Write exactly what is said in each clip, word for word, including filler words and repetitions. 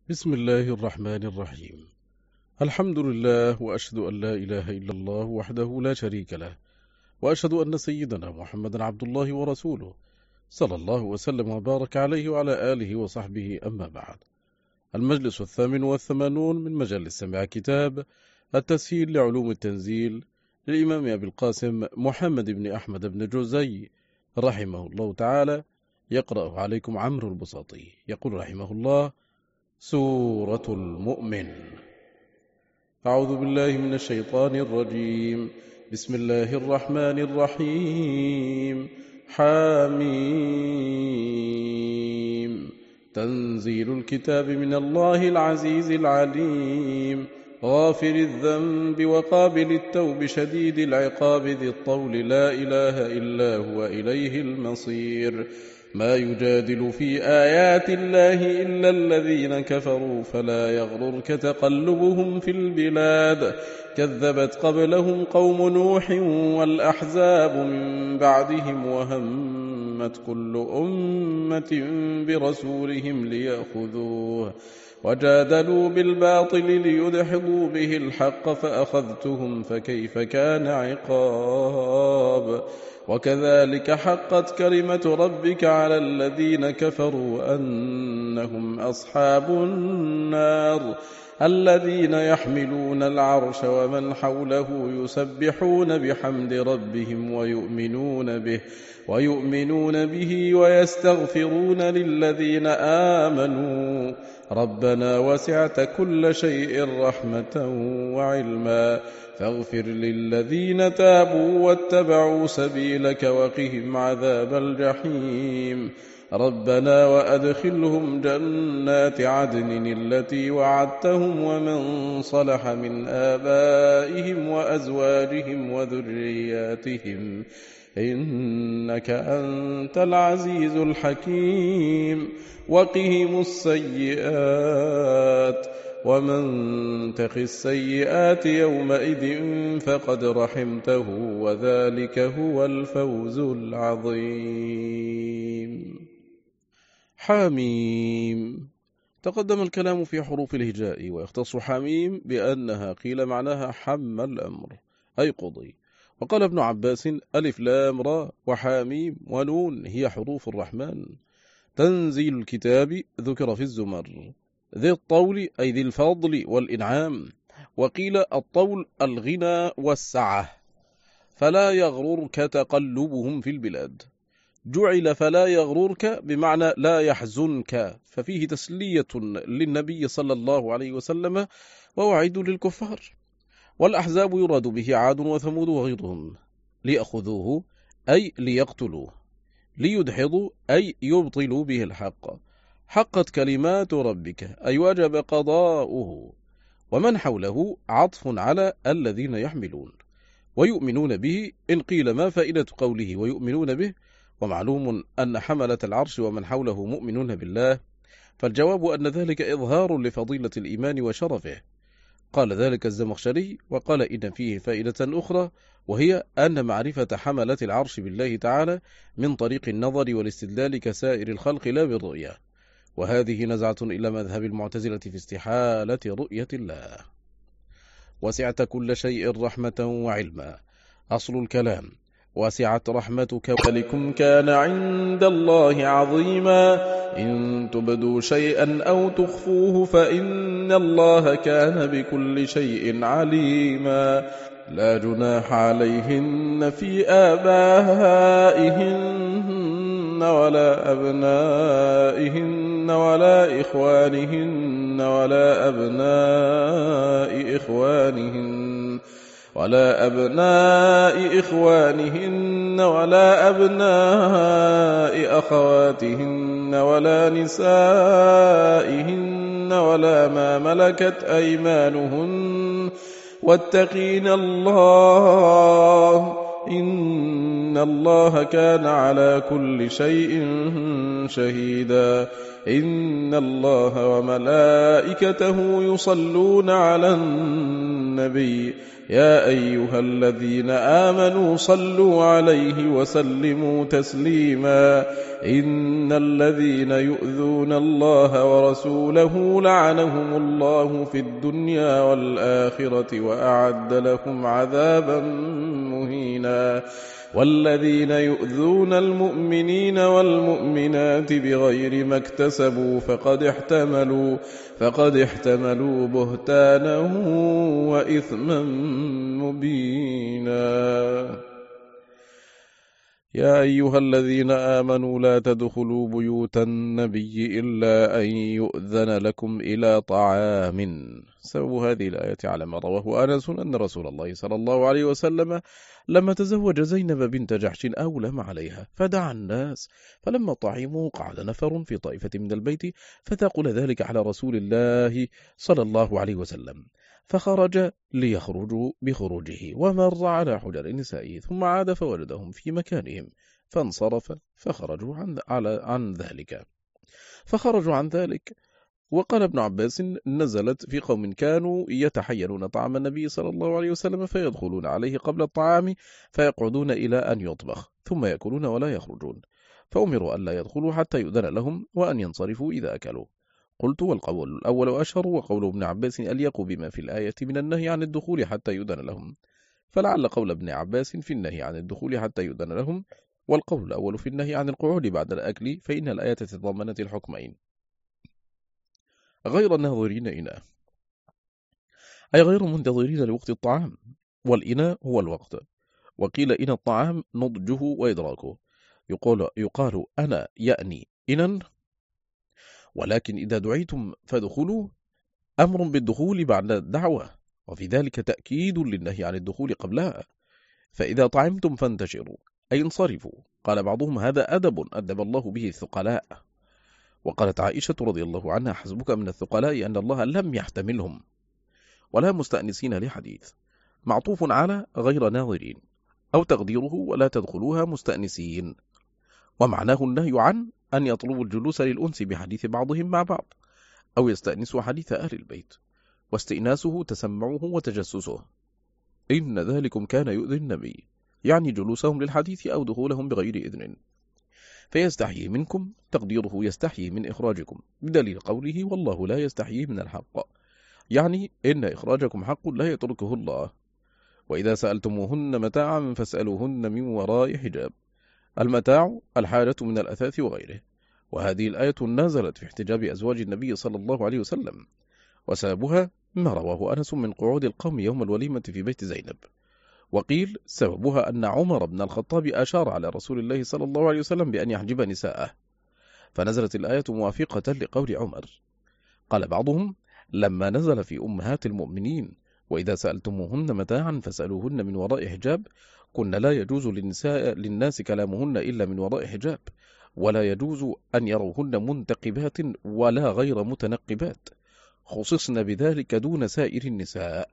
بسم الله الرحمن الرحيم. الحمد لله، وأشهد أن لا إله إلا الله وحده لا شريك له، وأشهد أن سيدنا محمدا عبد الله ورسوله، صلى الله وسلم وبارك عليه وعلى آله وصحبه، أما بعد. المجلس الثامن والثمانون من مجلس سمع كتاب التسهيل لعلوم التنزيل للإمام أبي القاسم محمد بن أحمد بن جوزي رحمه الله تعالى، يقرأ عليكم عمرو البساطي. يقول رحمه الله: سورة المؤمن. أعوذ بالله من الشيطان الرجيم. بسم الله الرحمن الرحيم. حاميم. تنزيل الكتاب من الله العزيز العليم، غافر الذنب وقابل التوب شديد العقاب ذي الطول، لا إله إلا هو، إليه المصير. ما يجادل في آيات الله إلا الذين كفروا، فلا يغررك تقلبهم في البلاد. كذبت قبلهم قوم نوح والأحزاب من بعدهم، وهمت كل أمة برسولهم ليأخذوه، وجادلوا بالباطل ليدحضوا به الحق، فأخذتهم فكيف كان عقاب. وكذلك حقت كلمة ربك على الذين كفروا أنهم أصحاب النار، الذين يحملون العرش ومن حوله يسبحون بحمد ربهم ويؤمنون به ويؤمنون به ويستغفرون للذين آمنوا، ربنا وسعت كل شيء رحمة وعلما، فاغفر للذين تابوا واتبعوا سبيلك وقهم عذاب الجحيم. ربنا وأدخلهم جنات عدن التي وعدتهم، ومن صلح من آبائهم وأزواجهم وذرياتهم، إنك أنت العزيز الحكيم. وقهم السيئات، ومن تق السيئات يومئذ فقد رحمته، وذلك هو الفوز العظيم. حاميم. تقدم الكلام في حروف الهجاء، ويختص حاميم بأنها قيل معناها حم الأمر، أي قضي. وقال ابن عباس: ألف لام را وحاميم ونون هي حروف الرحمن. تنزيل الكتاب ذكر في الزمر، ذي الطول أي ذي الفضل والإنعام، وقيل الطول الغنى والسعة. فلا يغررك تقلبهم في البلاد. جعل فلا يغررك بمعنى لا يحزنك، ففيه تسلية للنبي صلى الله عليه وسلم ووعيد للكفار. والأحزاب يراد به عاد وثمود وغيرهم. ليأخذوه أي ليقتلوه، ليدحضوا أي يبطلوا به الحق. حقت كلمات ربك أي وجب قضاؤه. ومن حوله عطف على الذين يحملون ويؤمنون به، إن قيل ما فائدة قوله ويؤمنون به؟ ومعلوم أن حملة العرش ومن حوله مؤمنون بالله، فالجواب أن ذلك إظهار لفضيلة الإيمان وشرفه. قال ذلك الزمخشري، وقال إن فيه فائدة أخرى، وهي أن معرفة حملة العرش بالله تعالى من طريق النظر والاستدلال كسائر الخلق لا بالرؤية، وهذه نزعة إلى مذهب المعتزلة في استحالة رؤية الله. وسعت كل شيء رحمة وعلما. أصل الكلام: وسعت رحمتك ذلكم كان عند الله عظيما، إن تبدوا شيئا أو تخفوه فإن الله كان بكل شيء عليما. لا جناح عليهن في آبائهن ولا أبنائهن ولا إخوانهن ولا أبناء إخوانهن ولا أبناء إخوانهن ولا أبناء أخواتهن ولا نسائهن ولا ما ملكت أيمانهن، واتقين الله إن الله كان على كل شيء شهيدا. إن الله وملائكته يصلون على النبي النبي يا أيها الذين آمنوا صلوا عليه وسلموا تسليما إن الذين يؤذون الله ورسوله لعنهم الله في الدنيا والآخرة وأعد لهم عذابا مهينا والذين يؤذون المؤمنين والمؤمنات بغير ما اكتسبوا فقد احتملوا فقد احتملوا بهتانا وإثما مبينا يا أيها الذين آمنوا لا تدخلوا بيوت النبي إلا أن يؤذن لكم إلى طعام. سبب هذه الآية على ما رواه أنس أن رسول الله صلى الله عليه وسلم لما تزوج زينب بنت جحش أولم عليها فدعا الناس، فلما طعموا قعد نفر في طائفة من البيت فتقول ذلك على رسول الله صلى الله عليه وسلم، فخرج ليخرجوا بخروجه ومر على حجر نسائه ثم عاد فوجدهم في مكانهم فانصرف فخرجوا عن, على عن ذلك فخرجوا عن ذلك. وقال ابن عباس نزلت في قوم كانوا يتحينون طعام النبي صلى الله عليه وسلم فيدخلون عليه قبل الطعام فيقعدون إلى أن يطبخ ثم يأكلون ولا يخرجون، فأمروا أن لا يدخلوا حتى يؤذن لهم وأن ينصرفوا إذا أكلوا. قلت والقول الأول أشهر، وقول ابن عباس أليق بما في الآية من النهي عن الدخول حتى يؤذن لهم، فلعل قول ابن عباس في النهي عن الدخول حتى يؤذن لهم والقول الأول في النهي عن القعود بعد الأكل، فإن الآية تضمنت الحكمين غير الناظرين إناء، أي غير منتظرين لوقت الطعام، والإناء هو الوقت. وقيل إن الطعام نضجه وإدراكه، يقال, يقال أنا يأني إنا، ولكن إذا دعيتم فادخلوا أمر بالدخول بعد الدعوة، وفي ذلك تأكيد للنهي عن الدخول قبلها. فإذا طعمتم فانتشروا أي انصرفوا. قال بعضهم هذا أدب أدب الله به الثقلاء. وقالت عائشة رضي الله عنها حسبك من الثقلاء أن الله لم يحتملهم، ولا مستأنسين لحديث معطوف على غير ناظرين، أو تقديره ولا تدخلوها مستأنسين، ومعناه النهي عن أن يطلبوا الجلوس للأنس بحديث بعضهم مع بعض، أو يستأنسوا حديث أهل البيت، واستئناسه تسمعه وتجسسه. إن ذلكم كان يؤذي النبي، يعني جلوسهم للحديث أو دخولهم بغير إذن، فيستحيي منكم، تقديره يستحيي من إخراجكم، بدليل قوله والله لا يستحيي من الحق، يعني إن إخراجكم حق لا يتركه الله. وإذا سألتموهن متاعا فاسألوهن من وراء حجاب. المتاع الحاجة من الأثاث وغيره. وهذه الآية نزلت في احتجاب أزواج النبي صلى الله عليه وسلم، وسببها ما رواه أنس من قعود القوم يوم الوليمة في بيت زينب. وقيل سببها أن عمر بن الخطاب أشار على رسول الله صلى الله عليه وسلم بأن يحجب نساءه، فنزلت الآية موافقة لقول عمر. قال بعضهم لما نزل في أمهات المؤمنين وإذا سألتموهن متاعا فاسألوهن من وراء حجاب، كن لا يجوز للنساء للناس كلامهن إلا من وراء حجاب، ولا يجوز أن يروهن منتقبات ولا غير متنقبات، خصصن بذلك دون سائر النساء،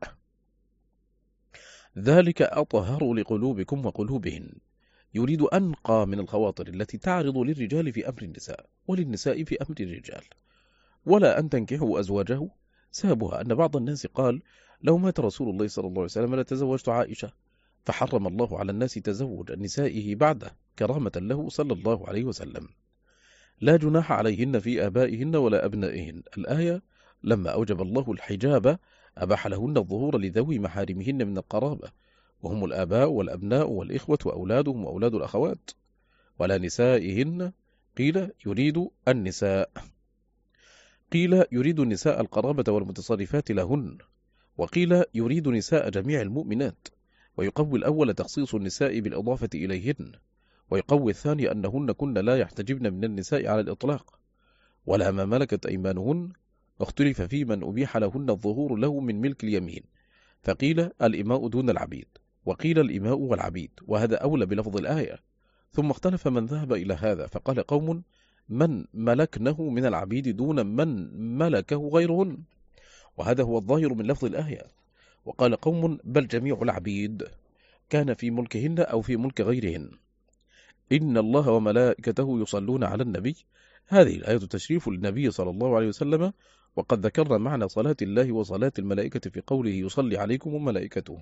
ذلك أطهر لقلوبكم وقلوبهن. يريد أنقى من الخواطر التي تعرض للرجال في أمر النساء وللنساء في أمر الرجال. ولا أن تنكحوا أزواجه، سببها أن بعض الناس قال لو مات رسول الله صلى الله عليه وسلم لتزوجت عائشة، فحرم الله على الناس تزوج نسائه بعده كرامة له صلى الله عليه وسلم. لا جناح عليهن في آبائهن ولا أبنائهن، الآية لما أوجب الله الحجاب أباح لهن الظهور لذوي محارمهن من القرابة، وهم الآباء والأبناء والإخوة وأولادهم وأولاد الأخوات. ولا نسائهن، قيل يريد النساء قيل يريد النساء القرابة والمتصرفات لهن، وقيل يريد نساء جميع المؤمنات. ويقوي الأول تخصيص النساء بالإضافة إليهن، ويقوي الثاني أنهن كن لا يحتجبن من النساء على الإطلاق. ولا ما ملكت أيمانهن، واختلف في من أبيح لهن الظهور له من ملك اليمين، فقيل الإماء دون العبيد، وقيل الإماء والعبيد، وهذا أولى بلفظ الآية. ثم اختلف من ذهب إلى هذا، فقال قوم من ملكنه من العبيد دون من ملكه غيرهن، وهذا هو الظاهر من لفظ الآية. وقال قوم بل جميع العبيد كان في ملكهن أو في ملك غيرهن. إن الله وملائكته يصلون على النبي، هذه الآية تشريف للنبي صلى الله عليه وسلم، وقد ذكرنا معنى صلاة الله وصلاة الملائكة في قوله يصلي عليكم وملائكته.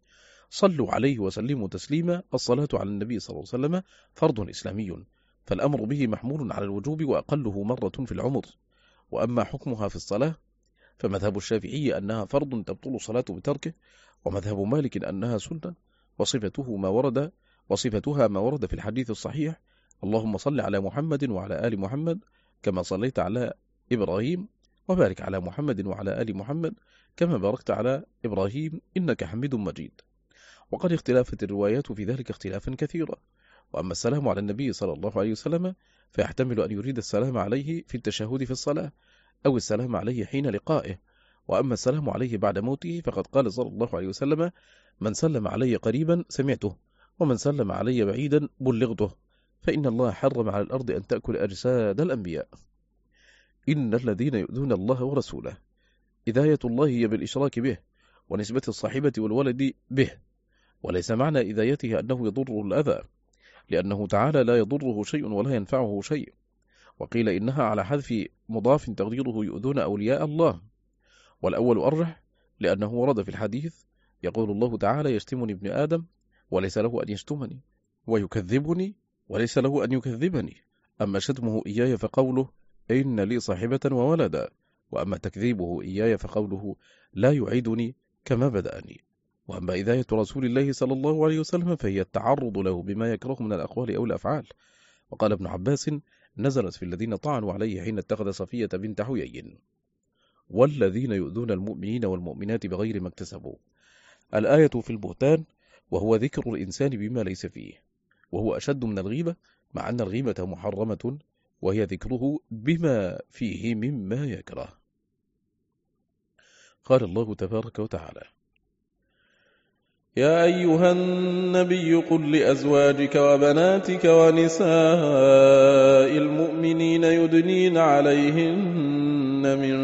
صلوا عليه وسلموا تسليما. الصلاة على النبي صلى الله عليه وسلم فرض إسلامي، فالأمر به محمول على الوجوب وأقله مرة في العمر. وأما حكمها في الصلاة فمذهب الشافعي أنها فرض تبطل الصلاة بتركه، ومذهب مالك أنها سنة، وصفته ما ورد وصفتها ما ورد في الحديث الصحيح: اللهم صل على محمد وعلى آل محمد كما صليت على إبراهيم، وبارك على محمد وعلى آل محمد كما باركت على إبراهيم إنك حميد مجيد. وقد اختلفت الروايات في ذلك اختلافا كثيرا. وأما السلام على النبي صلى الله عليه وسلم فيحتمل أن يريد السلام عليه في التشهد في الصلاة، أو السلام عليه حين لقائه. وأما السلام عليه بعد موته فقد قال صلى الله عليه وسلم: من سلم علي قريبا سمعته، ومن سلم علي بعيدا بلغته، فإن الله حرم على الأرض أن تأكل أجساد الأنبياء. إن الذين يؤذون الله ورسوله إذاية الله هي بالإشراك به، ونسبة الصاحبة والولد به، وليس معنى إذايته أنه يضره الأذى، لأنه تعالى لا يضره شيء ولا ينفعه شيء. وقيل إنها على حذف مضاف تقديره يؤذون أولياء الله، والأول أرجح لأنه ورد في الحديث يقول الله تعالى: يشتمني ابن آدم وليس له أن يشتمني، ويكذبني وليس له أن يكذبني. أما شتمه إياي فقوله: إن لي صاحبة وولدا. وأما تكذيبه إياي فقوله: لا يعيدني كما بدأني. وأما إذاية رسول الله صلى الله عليه وسلم فهي التعرض له بما يكره من الأقوال أو الأفعال. وقال ابن عباس: نزلت في الذين طعنوا عليه حين اتخذ صفية بنت حيي. والذين يؤذون المؤمنين والمؤمنات بغير ما اكتسبوا. الآية في البهتان، وهو ذكر الإنسان بما ليس فيه، وهو أشد من الغيبة، مع أن الغيبة محرمة، وهي ذكره بما فيه مما يكره. قال الله تبارك وتعالى: يا أيها النبي قل لأزواجك وبناتك ونساء المؤمنين يدنين عليهن من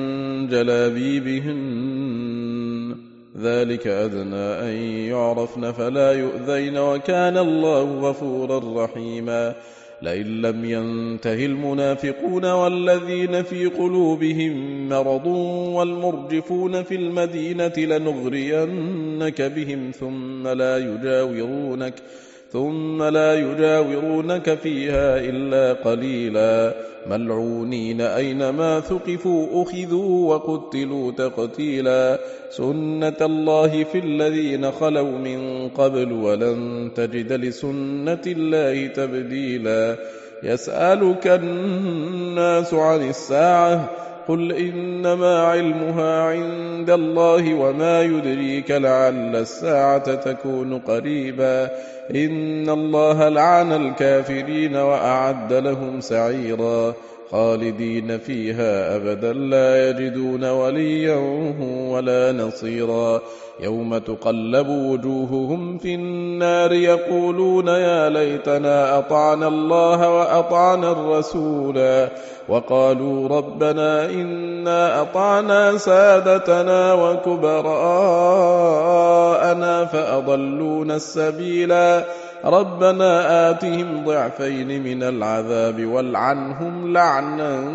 جلابيبهن، ذلك أدنى أن يعرفن فلا يؤذين، وكان الله غفورا رحيما. لئن لم ينته المنافقون والذين في قلوبهم مرض والمرجفون في المدينة لنغرينك بهم ثم لا يجاورونك ثم لا يجاورونك فيها إلا قليلا، ملعونين أينما ثقفوا أخذوا وقتلوا تقتيلا. سنة الله في الذين خلوا من قبل ولن تجد لسنة الله تبديلا. يسألك الناس عن الساعة قل إنما علمها عند الله وما يدريك لعل الساعة تكون قريبا. إن الله لعن الكافرين وأعد لهم سعيرا، خالدين فيها أبدا لا يجدون وليا ولا نصيرا. يوم تقلب وجوههم في النار يقولون يا ليتنا أطعنا الله وأطعنا الرسولا، وقالوا ربنا إنا أطعنا سادتنا وكبراءنا فأضلونا السبيلا، ربنا آتهم ضعفين من العذاب والعنهم لعنا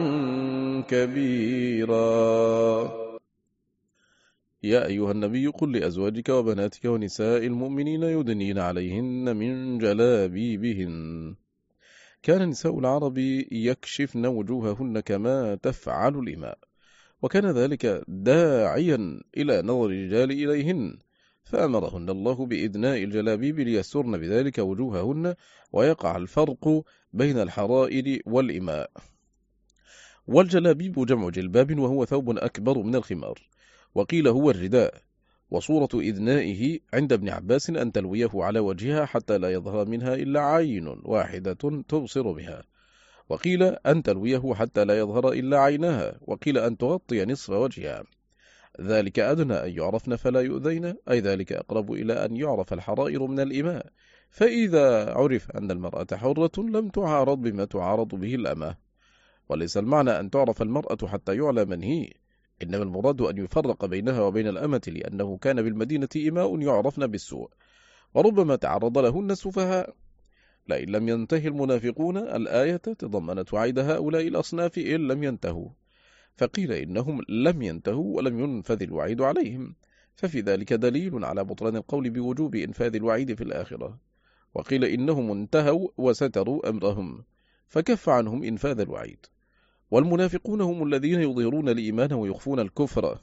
كبيرا. يا أيها النبي قل لأزواجك وبناتك ونساء المؤمنين يدنين عليهن من جلابيبهن. كان نساء العرب يكشفن وجوههن كما تفعل الإماء، وكان ذلك داعيا إلى نظر الرجال إليهن، فأمرهن الله بإدناء الجلابيب ليسترن بذلك وجوههن، ويقع الفرق بين الحرائر والإماء. والجلابيب جمع جلباب، وهو ثوب أكبر من الخمار، وقيل هو الرداء. وصورة إدنائه عند ابن عباس أن تلويه على وجهها حتى لا يظهر منها إلا عين واحدة تبصر بها، وقيل أن تلويه حتى لا يظهر إلا عينها، وقيل أن تغطي نصف وجهها. ذلك أدنى أن يعرفن فلا يؤذين، أي ذلك أقرب إلى أن يعرف الحرائر من الإماء، فإذا عرف أن المرأة حرة لم تعارض بما تعارض به الأمة. وليس المعنى أن تعرف المرأة حتى يعلى من هي، إنما المراد أن يفرق بينها وبين الأمة، لأنه كان بالمدينة إماء يعرفن بالسوء، وربما تعرض لهن السفهاء، لئن لم ينتهي المنافقون الآية تضمنت وعيد هؤلاء الأصناف إن لم ينتهوا، فقيل إنهم لم ينتهوا ولم ينفذ الوعيد عليهم، ففي ذلك دليل على بطلان القول بوجوب إنفاذ الوعيد في الآخرة. وقيل إنهم انتهوا وستروا أمرهم، فكف عنهم إنفاذ الوعيد. والمنافقون هم الذين يظهرون الإيمان ويخفون الكفر،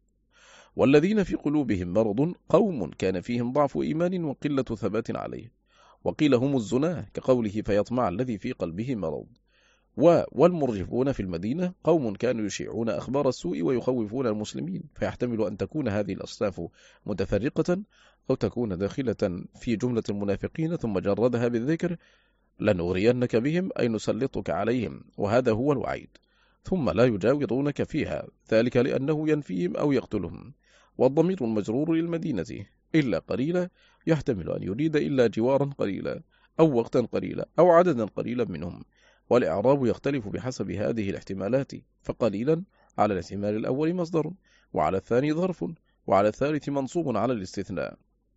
والذين في قلوبهم مرض قوم كان فيهم ضعف إيمان وقلة ثبات عليه. وقيل هم الزناه كقوله فيطمع الذي في قلبه مرض. والمرجفون في المدينة قوم كانوا يشيعون أخبار السوء ويخوفون المسلمين، فيحتمل أن تكون هذه الأصناف متفرقة أو تكون داخلة في جملة المنافقين ثم جردها بالذكر لنغرينك بهم أي نسلطك عليهم، وهذا هو الوعيد، ثم لا يجاورونك فيها، ذلك لأنه ينفيهم أو يقتلهم. والضمير المجرور للمدينة إلا قليلا يحتمل أن يريد إلا جوارا قليلا أو وقتا قليلا أو عددا قليلا منهم، والإعراب يختلف بحسب هذه الاحتمالات، فقليلا على الاحتمال الأول مصدر، وعلى الثاني ظرف، وعلى الثالث منصوب على الاستثناء.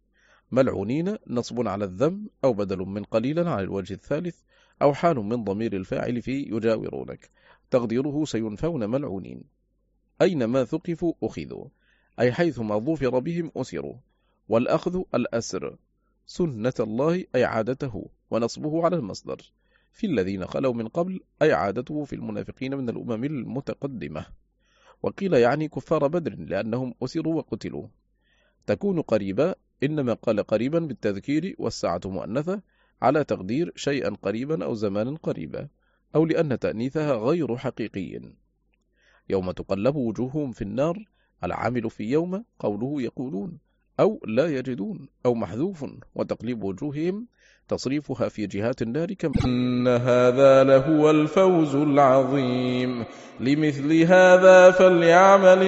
ملعونين نصب على الذم أو بدل من قليلا على الوجه الثالث، أو حال من ضمير الفاعل في يجاورونك، تقديره سينفون ملعونين. أينما ثقفوا أخذوا، أي حيثما ظفر بهم أسروا، والأخذ الأسر. سنة الله أي عادته، ونصبه على المصدر. في الذين خلوا من قبل أي عادته في المنافقين من الأمم المتقدمة. وقيل يعني كفار بدر لأنهم أسروا وقتلوا. تكون قريبا إنما قال قريبا بالتذكير والساعة مؤنثة على تقدير شيئا قريبا أو زمانا قريبا، أو لأن تأنيثها غير حقيقي. يوم تقلب وجوههم في النار، العامل في يوم قوله يقولون أو لا يجدون أو محذوف، وتقليب وجوههم تصريفها في جهات النار كما إن هذا لهو الفوز العظيم. لمثل هذا فليعمل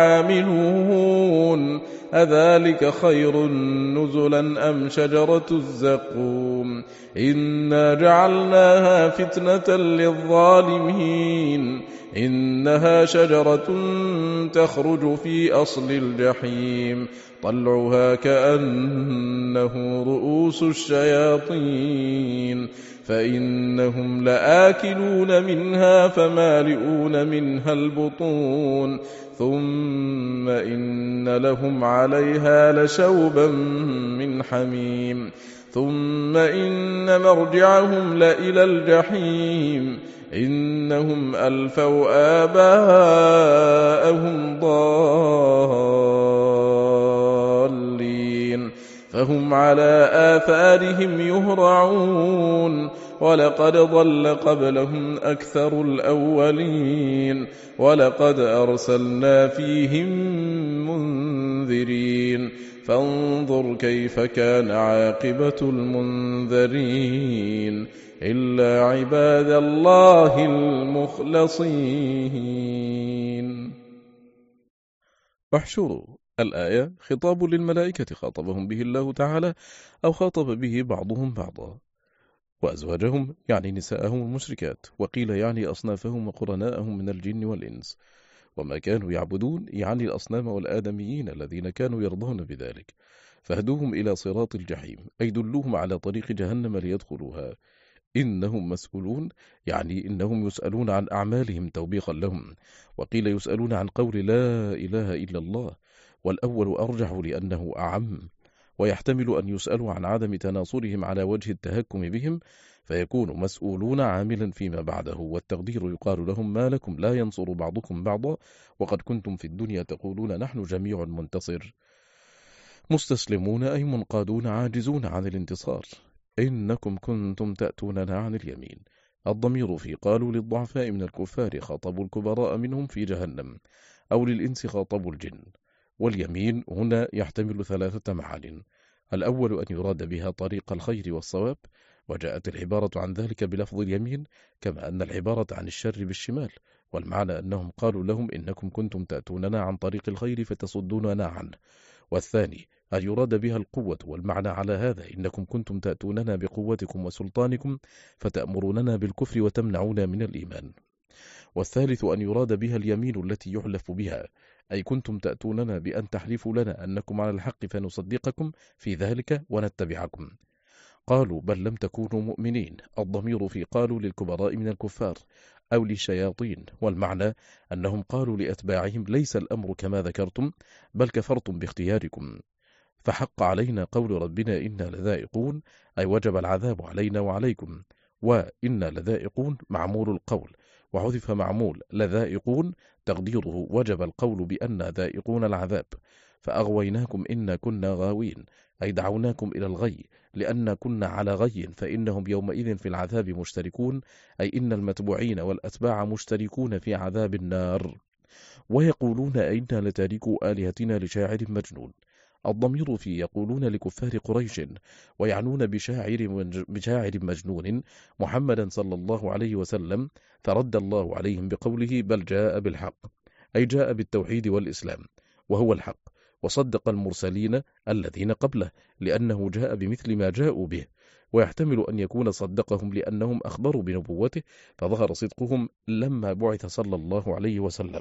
العاملون. أذلك خير نزلا أم شجرة الزقوم إنا جعلناها فتنة للظالمين إنها شجرة تخرج في أصل الجحيم طلعها كأنه رؤوس الشياطين فإنهم لآكلون منها فمالئون منها البطون ثم إن لهم عليها لشوبا من حميم ثم إن مرجعهم لإلى الجحيم إنهم ألفوا آباءهم ضالين فهم على آثارهم يهرعون ولقد ضل قبلهم أكثر الأولين ولقد أرسلنا فيهم منذرين فانظر كيف كان عاقبة المنذرين إلا عباد الله المخلصين. احشروا الآية خطاب للملائكة خاطبهم به الله تعالى أو خاطب به بعضهم بعضا، وأزواجهم يعني نساءهم المشركات، وقيل يعني أصنافهم وقرناءهم من الجن والإنس، وما كانوا يعبدون يعني الأصنام والآدميين الذين كانوا يرضون بذلك، فهدوهم إلى صراط الجحيم أي دلوهم على طريق جهنم ليدخلوها. إنهم مسؤولون يعني إنهم يسألون عن أعمالهم توبيخا لهم، وقيل يسألون عن قول لا إله إلا الله، والأول أرجح لأنه أعم، ويحتمل أن يسألوا عن عدم تناصرهم على وجه التهكم بهم فيكون مسؤولون عاملا فيما بعده، والتقدير يقال لهم ما لكم لا ينصر بعضكم بعضا وقد كنتم في الدنيا تقولون نحن جميع منتصر. مستسلمون أي منقادون عاجزون عن الانتصار. إنكم كنتم تأتوننا عن اليمين. الضمير في قالوا للضعفاء من الكفار خاطبوا الكبراء منهم في جهنم، أو للإنس خاطبوا الجن. واليمين هنا يحتمل ثلاثة معان: الأول أن يراد بها طريق الخير والصواب، وجاءت العبارة عن ذلك بلفظ اليمين، كما أن العبارة عن الشر بالشمال، والمعنى أنهم قالوا لهم إنكم كنتم تأتوننا عن طريق الخير فتصدوننا عنه. والثاني أن يراد بها القوة، والمعنى على هذا إنكم كنتم تأتوننا بقوتكم وسلطانكم فتأمروننا بالكفر وتمنعون من الإيمان. والثالث أن يراد بها اليمين التي يحلف بها، أي كنتم تأتوننا بأن تحلفوا لنا أنكم على الحق فنصدقكم في ذلك ونتبعكم. قالوا بل لم تكونوا مؤمنين. الضمير في قالوا للكبراء من الكفار أو للشياطين، والمعنى أنهم قالوا لأتباعهم ليس الأمر كما ذكرتم بل كفرتم باختياركم، فحق علينا قول ربنا إنا لذائقون، أي وجب العذاب علينا وعليكم. وإنا لذائقون معمول القول، وحذف معمول لذائقون تقديره وجب القول بأن ذائقون العذاب، فأغويناكم إنا كنا غاوين، أي دعوناكم إلى الغي لأن كنا على غي، فإنهم يومئذ في العذاب مشتركون، أي إن المتبوعين والأتباع مشتركون في عذاب النار. ويقولون أئنا لتاركوا آلهتنا لشاعر مجنون. الضمير في يقولون لكفار قريش، ويعنون بشاعر, بشاعر مجنون محمدا صلى الله عليه وسلم، فرد الله عليهم بقوله بل جاء بالحق، أي جاء بالتوحيد والإسلام وهو الحق، وصدق المرسلين الذين قبله لأنه جاء بمثل ما جاءوا به، ويحتمل أن يكون صدقهم لأنهم أخبروا بنبوته فظهر صدقهم لما بعث صلى الله عليه وسلم.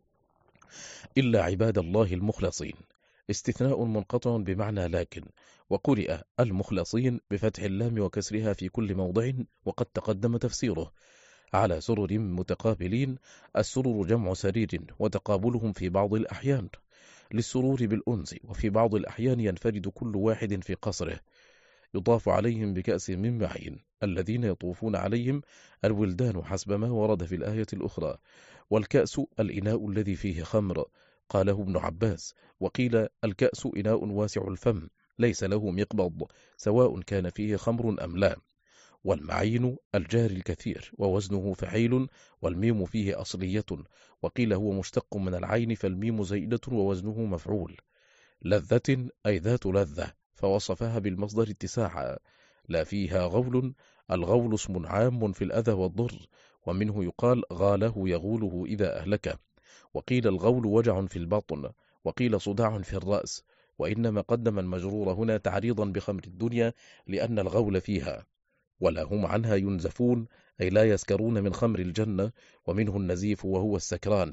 إلا عباد الله المخلصين، استثناء منقطع بمعنى لكن، وقرئ المخلصين بفتح اللام وكسرها في كل موضع، وقد تقدم تفسيره. على سرر متقابلين، السرر جمع سرير، وتقابلهم في بعض الأحيان للسرور بالأنس، وفي بعض الأحيان ينفرد كل واحد في قصره. يطاف عليهم بكأس من معين، الذين يطوفون عليهم الولدان حسب ما ورد في الآية الأخرى. والكأس الإناء الذي فيه خمر، قاله ابن عباس، وقيل الكأس إناء واسع الفم ليس له مقبض سواء كان فيه خمر أم لا. والمعين الجار الكثير، ووزنه فعيل، والميم فيه أصلية، وقيل هو مشتق من العين فالميم زائدة ووزنه مفعول. لذة أي ذات لذة، فوصفها بالمصدر اتساعا، لا فيها غول. الغول اسم عام في الأذى والضر، ومنه يقال غاله يغوله إذا أهلكه. وقيل الغول وجع في البطن، وقيل صداع في الرأس، وإنما قدم المجرور هنا تعريضا بخمر الدنيا لأن الغول فيها. ولا هم عنها ينزفون، أي لا يسكرون من خمر الجنة، ومنه النزيف وهو السكران.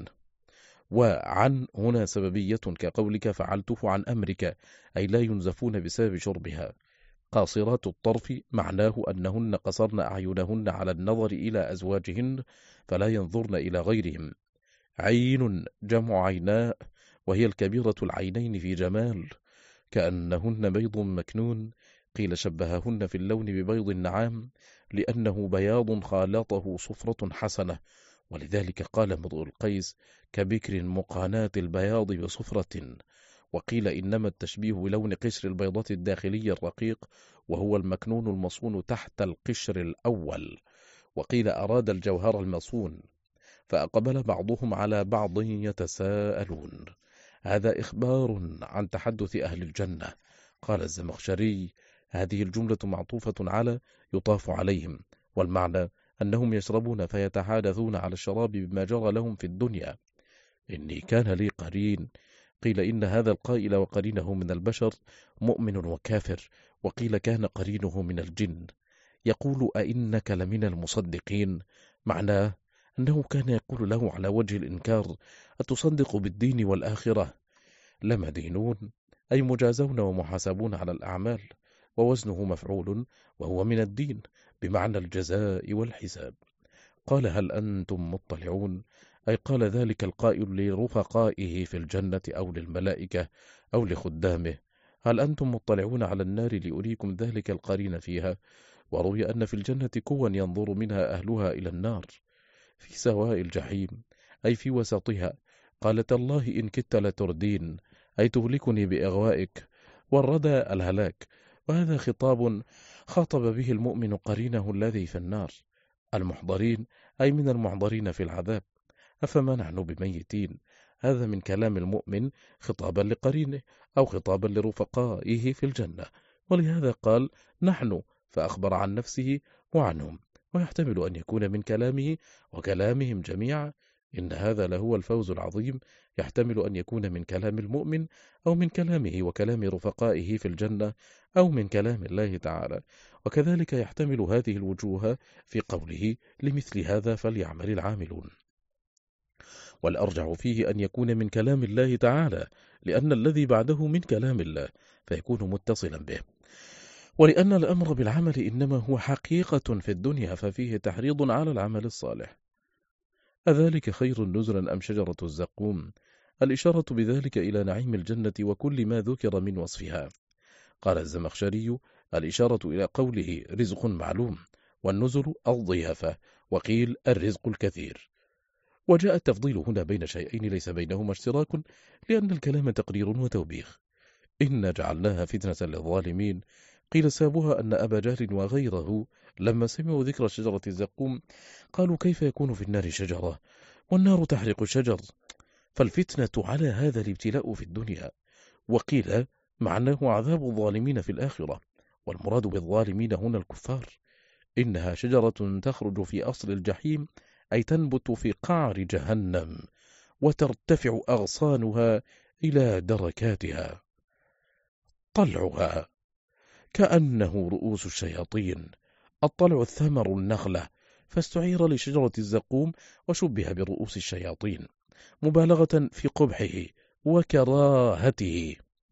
وعن هنا سببية كقولك فعلته عن أمرك، أي لا ينزفون بسبب شربها. قاصرات الطرف معناه أنهن قصرن أعينهن على النظر إلى أزواجهن فلا ينظرن إلى غيرهم. عين جمع عيناء، وهي الكبيرة العينين في جمال، كأنهن بيض مكنون. قيل شبههن في اللون ببيض النعام لأنه بياض خالطه صفرة حسنة، ولذلك قال امرؤ القيس كبكر مقاناة البياض بصفرة. وقيل إنما التشبيه بلون قشر البيضة الداخلي الرقيق، وهو المكنون المصون تحت القشر الأول. وقيل أراد الجوهر المصون. فأقبل بعضهم على بعض يتساءلون. هذا إخبار عن تحدث أهل الجنة. قال الزمخشري هذه الجملة معطوفة على يطاف عليهم، والمعنى أنهم يشربون فيتحادثون على الشراب بما جرى لهم في الدنيا. إني كان لي قرين، قيل إن هذا القائل وقرينه من البشر مؤمن وكافر، وقيل كان قرينه من الجن. يقول أئنك لمن المصدقين، معناه أنه كان يقول له على وجه الإنكار أتصدق بالدين والآخرة؟ لمدينون أي مجازون ومحاسبون على الأعمال، ووزنه مفعول وهو من الدين بمعنى الجزاء والحساب. قال هل أنتم مطلعون، أي قال ذلك القائل لرفقائه في الجنة أو للملائكة أو لخدامه هل أنتم مطلعون على النار لأريكم ذلك القرين فيها. وروي أن في الجنة كوا ينظر منها أهلها إلى النار في سواء الجحيم، أي في وسطها. قالت الله إن كدت لتردين، أي تهلكني بإغوائك، والردى الهلاك. وهذا خطاب خاطب به المؤمن قرينه الذي في النار، المحضرين أي من المحضرين في العذاب. أفما نحن بميتين، هذا من كلام المؤمن خطابا لقرينه أو خطابا لرفقائه في الجنة، ولهذا قال نحن فأخبر عن نفسه وعنهم، ويحتمل أن يكون من كلامه وكلامهم جميعا. إن هذا لهو الفوز العظيم، يحتمل أن يكون من كلام المؤمن أو من كلامه وكلام رفقائه في الجنة أو من كلام الله تعالى. وكذلك يحتمل هذه الوجوه في قوله لمثل هذا فليعمل العاملون. والأرجع فيه أن يكون من كلام الله تعالى، لأن الذي بعده من كلام الله فيكون متصلا به. ولأن الأمر بالعمل إنما هو حقيقة في الدنيا ففيه تحريض على العمل الصالح. أذلك خير نزلا أم شجرة الزقوم؟ الإشارة بذلك إلى نعيم الجنة وكل ما ذكر من وصفها. قال الزمخشري: الإشارة إلى قوله رزق معلوم، والنزل الضيافة، وقيل الرزق الكثير. وجاء التفضيل هنا بين شيئين ليس بينهما اشتراك، لأن الكلام تقرير وتوبيخ. إنا جعلناها فتنة للظالمين. قيل سابها أن أبا جهل وغيره لما سمعوا ذكر شجرة الزقوم قالوا: كيف يكون في النار شجرة والنار تحرق الشجر؟ فالفتنة على هذا الابتلاء في الدنيا. وقيل معناه عذاب الظالمين في الآخرة، والمراد بالظالمين هنا الكفار. إنها شجرة تخرج في أصل الجحيم، أي تنبت في قعر جهنم، وترتفع أغصانها إلى دركاتها. طلعها كأنه رؤوس الشياطين. الطلع الثمر النخلة، فاستعير لشجرة الزقوم وشبه برؤوس الشياطين، مبالغة في قبحه وكراهته،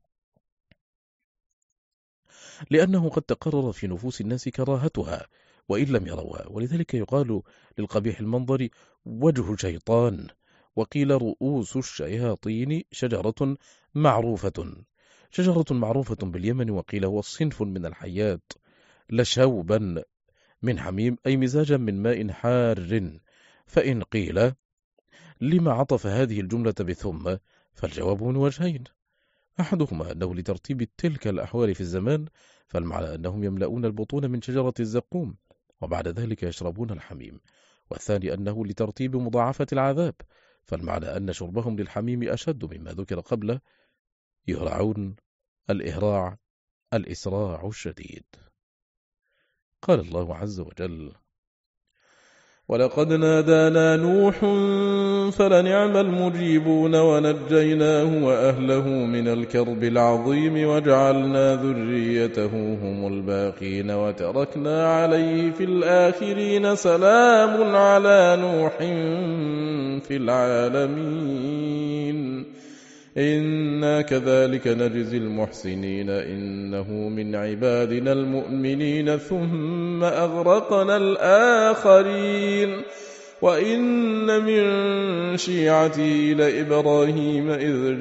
لأنه قد تقرر في نفوس الناس كراهتها وإن لم يروها، ولذلك يقال للقبيح المنظر وجه شيطان. وقيل رؤوس الشياطين شجرة معروفة شجرة معروفة باليمن. وقيل هو الصنف من الحيات، لشوبا من حميم، أي مزاجا من ماء حار. فإن قيل لما عطف هذه الجملة بثم، فالجواب من وجهين: أحدهما أنه لترتيب تلك الأحوال في الزمان، فالمعنى أنهم يملؤون البطون من شجرة الزقوم وبعد ذلك يشربون الحميم. والثاني أنه لترتيب مضاعفة العذاب، فالمعنى أن شربهم للحميم أشد مما ذكر قبله. يهرعون الإهراع الإسراع الشديد. قال الله عز وجل: ولقد نادانا نوح فلنعم المجيبون ونجيناه وأهله من الكرب العظيم وجعلنا ذريته هم الباقين وتركنا عليه في الآخرين سلام على نوح في العالمين إنا كذلك نجزي المحسنين إنه من عبادنا المؤمنين ثم أغرقنا الآخرين وإن من شيعته لإبراهيم إذ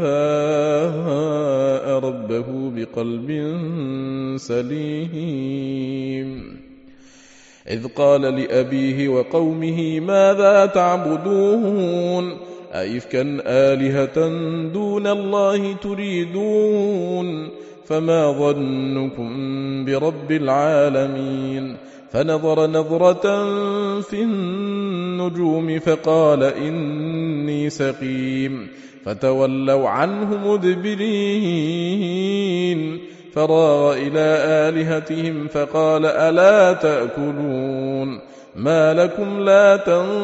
جاء ربه بقلب سليم إذ قال لأبيه وقومه ماذا تعبدون أئفكا آلهة دون الله تريدون فما ظنكم برب العالمين فنظر نظرة في النجوم فقال إني سقيم فتولوا عنه مدبرين فراغ إلى آلهتهم فقال ألا تأكلون ما لكم لا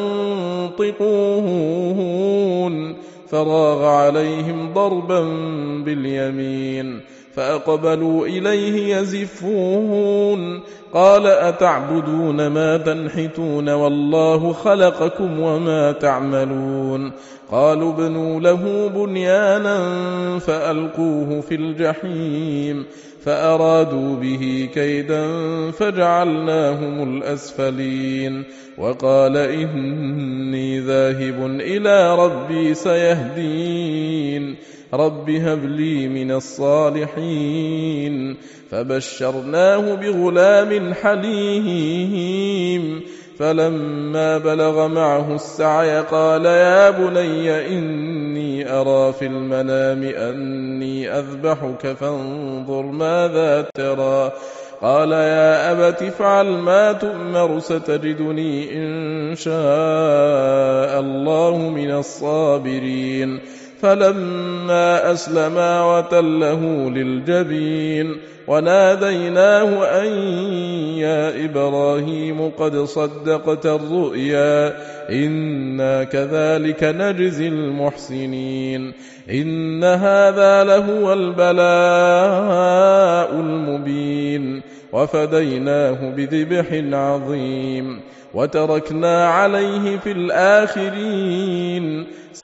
تنطقون فراغ عليهم ضربا باليمين فأقبلوا إليه يزفون قال أتعبدون ما تنحتون والله خلقكم وما تعملون قالوا ابنوا له بنيانا فألقوه في الجحيم فأرادوا به كيدا فجعلناهم الأسفلين وقال إني ذاهب إلى ربي سيهدين رب هب لي من الصالحين فبشرناه بغلام حليم فلما بلغ معه السعي قال يا بني إني أرى في المنام أني أذبحك فانظر ماذا ترى قال يا أبت افعل ما تؤمر ستجدني إن شاء الله من الصابرين فلما أسلما وتله للجبين وناديناه أن يا إبراهيم قد صدقت الرؤيا إنا كذلك نجزي المحسنين إن هذا لهو البلاء المبين وفديناه بذبح عظيم وتركنا عليه في الآخرين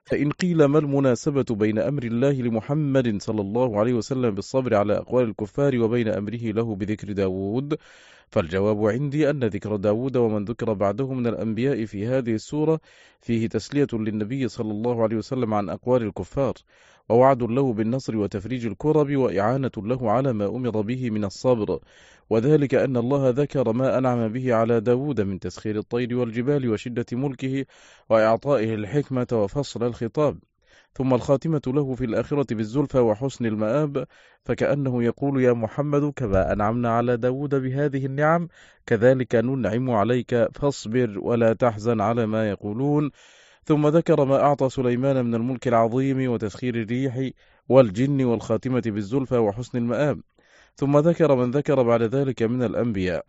فإن قيل ما المناسبة بين أمر الله لمحمد صلى الله عليه وسلم بالصبر على أقوال الكفار وبين أمره له بذكر داود؟ فالجواب عندي أن ذكر داود ومن ذكر بعده من الأنبياء في هذه السورة فيه تسلية للنبي صلى الله عليه وسلم عن أقوال الكفار، ووعد له بالنصر وتفريج الكرب، وإعانة له على ما أمر به من الصبر، وذلك أن الله ذكر ما أنعم به على داود من تسخير الطير والجبال وشدة ملكه وإعطائه الحكمة وفصل الخطاب، ثم الخاتمة له في الآخرة بالزلفى وحسن المآب، فكأنه يقول يا محمد كما أنعمنا على داود بهذه النعم كذلك ننعم عليك فاصبر ولا تحزن على ما يقولون. ثم ذكر ما أعطى سليمان من الملك العظيم وتسخير الريح والجن والخاتمة بالزلفى وحسن المآب، ثم ذكر من ذكر بعد ذلك من الأنبياء.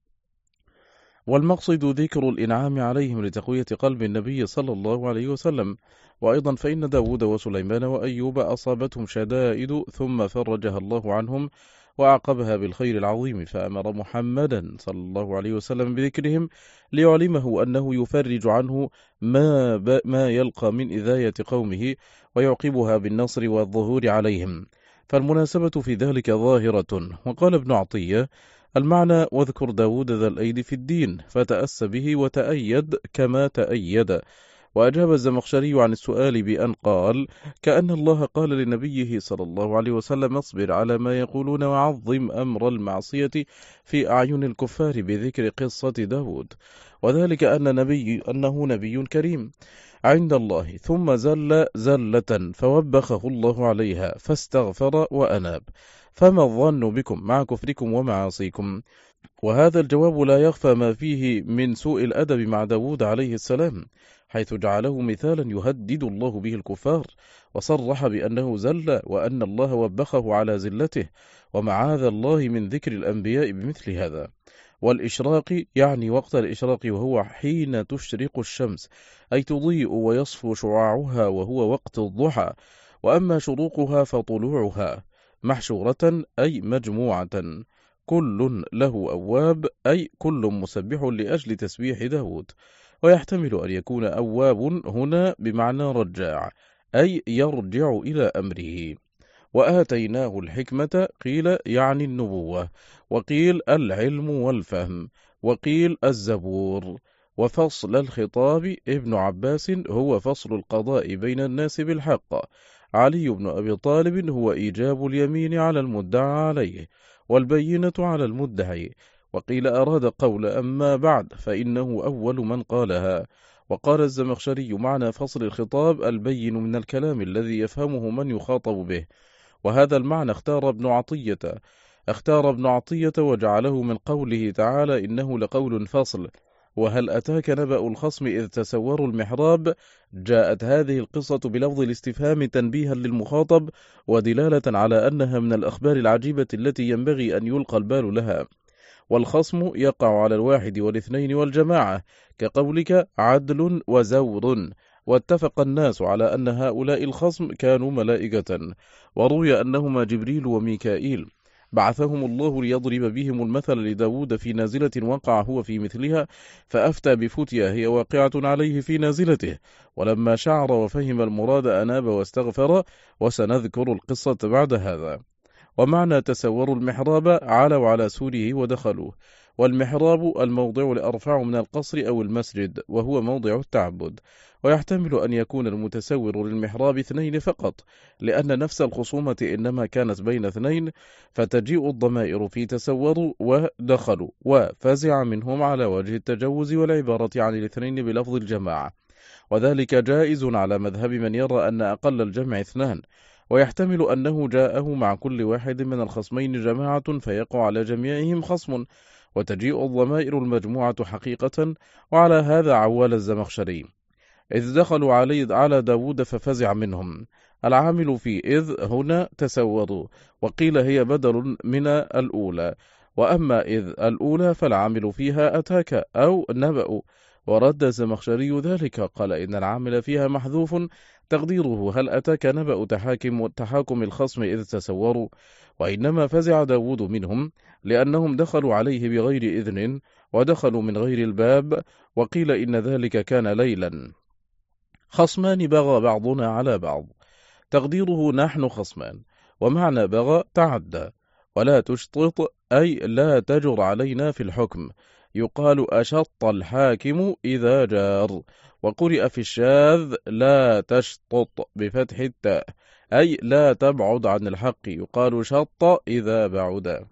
والمقصد ذكر الإنعام عليهم لتقوية قلب النبي صلى الله عليه وسلم. وأيضا فإن داود وسليمان وأيوب أصابتهم شدائد ثم فرجها الله عنهم وأعقبها بالخير العظيم، فأمر محمدا صلى الله عليه وسلم بذكرهم ليعلمه أنه يفرج عنه ما, ما يلقى من إذاية قومه ويعقبها بالنصر والظهور عليهم، فالمناسبة في ذلك ظاهرة. وقال ابن عطية المعنى واذكر داود ذا الأيد في الدين فتأس به وتأيد كما تأيد. وأجاب الزمخشري عن السؤال بأن قال كأن الله قال لنبيه صلى الله عليه وسلم اصبر على ما يقولون وعظم أمر المعصية في أعين الكفار بذكر قصة داود، وذلك أن نبي أنه نبي كريم عند الله ثم زل زلة فوبخه الله عليها فاستغفر وأناب، فما الظن بكم مع كفركم ومعاصيكم؟ وهذا الجواب لا يخفى ما فيه من سوء الأدب مع داود عليه السلام، حيث جعله مثالا يهدد الله به الكفار، وصرح بأنه زل وأن الله وبخه على زلته، ومعاذ الله من ذكر الأنبياء بمثل هذا. والإشراق يعني وقت الإشراق وهو حين تشرق الشمس، أي تضيء ويصفو شعاعها وهو وقت الضحى، وأما شروقها فطلوعها محشورة أي مجموعة، كل له أواب أي كل مسبح لأجل تسبيح داود. ويحتمل أن يكون أواب هنا بمعنى رجاع أي يرجع إلى أمره. وآتيناه الحكمة قيل يعني النبوة، وقيل العلم والفهم، وقيل الزبور. وفصل الخطاب ابن عباس هو فصل القضاء بين الناس بالحق، علي بن أبي طالب هو إيجاب اليمين على المدعى عليه والبينة على المدعي، وقيل أراد قول أما بعد فإنه أول من قالها. وقال الزمخشري معنى فصل الخطاب البين من الكلام الذي يفهمه من يخاطب به، وهذا المعنى اختار ابن عطية اختار ابن عطية وجعله من قوله تعالى إنه لقول فصل. وهل أتاك نبأ الخصم إذ تسوروا المحراب؟ جاءت هذه القصة بلفظ الاستفهام تنبيها للمخاطب ودلالة على أنها من الأخبار العجيبة التي ينبغي أن يلقى البال لها. والخصم يقع على الواحد والاثنين والجماعة كقولك عدل وزور، واتفق الناس على أن هؤلاء الخصم كانوا ملائكة، وروي أنهما جبريل وميكائيل، بعثهم الله ليضرب بهم المثل لداود في نازلة وقع هو في مثلها، فأفتى بفتيا هي واقعة عليه في نازلته، ولما شعر وفهم المراد أناب واستغفر، وسنذكر القصة بعد هذا. ومعنى تسوروا المحراب علوا على سوره ودخلوه، والمحراب الموضع الأرفع من القصر أو المسجد وهو موضع التعبد، ويحتمل أن يكون المتسور للمحراب اثنين فقط، لأن نفس الخصومة إنما كانت بين اثنين، فتجيء الضمائر في تسوروا ودخلوا وفزع منهم على وجه التجوز والعبارة عن الاثنين بلفظ الجماعة، وذلك جائز على مذهب من يرى أن أقل الجمع اثنان، ويحتمل أنه جاءه مع كل واحد من الخصمين جماعة فيقع على جميعهم خصم، وتجيء الضمائر المجموعة حقيقة، وعلى هذا عوال الزمخشري إذ دخلوا علي على داود ففزع منهم. العامل في إذ هنا تسوروا، وقيل هي بدل من الأولى، وأما إذ الأولى فالعامل فيها أتاك أو نبأ. ورد الزمخشري ذلك قال إن العامل فيها محذوف تقديره هل أتاك نبأ تحاكم تحاكم الخصم إذ تسوروا، وإنما فزع داود منهم لأنهم دخلوا عليه بغير إذن ودخلوا من غير الباب، وقيل إن ذلك كان ليلا. خصمان بغى بعضنا على بعض. تقديره نحن خصمان. ومعنى بغى تعدى. ولا تشطط أي لا تجر علينا في الحكم. يقال أشط الحاكم إذا جار. وقرئ في الشاذ لا تشطط بفتح التاء أي لا تبعد عن الحق. يقال شط إذا بعد.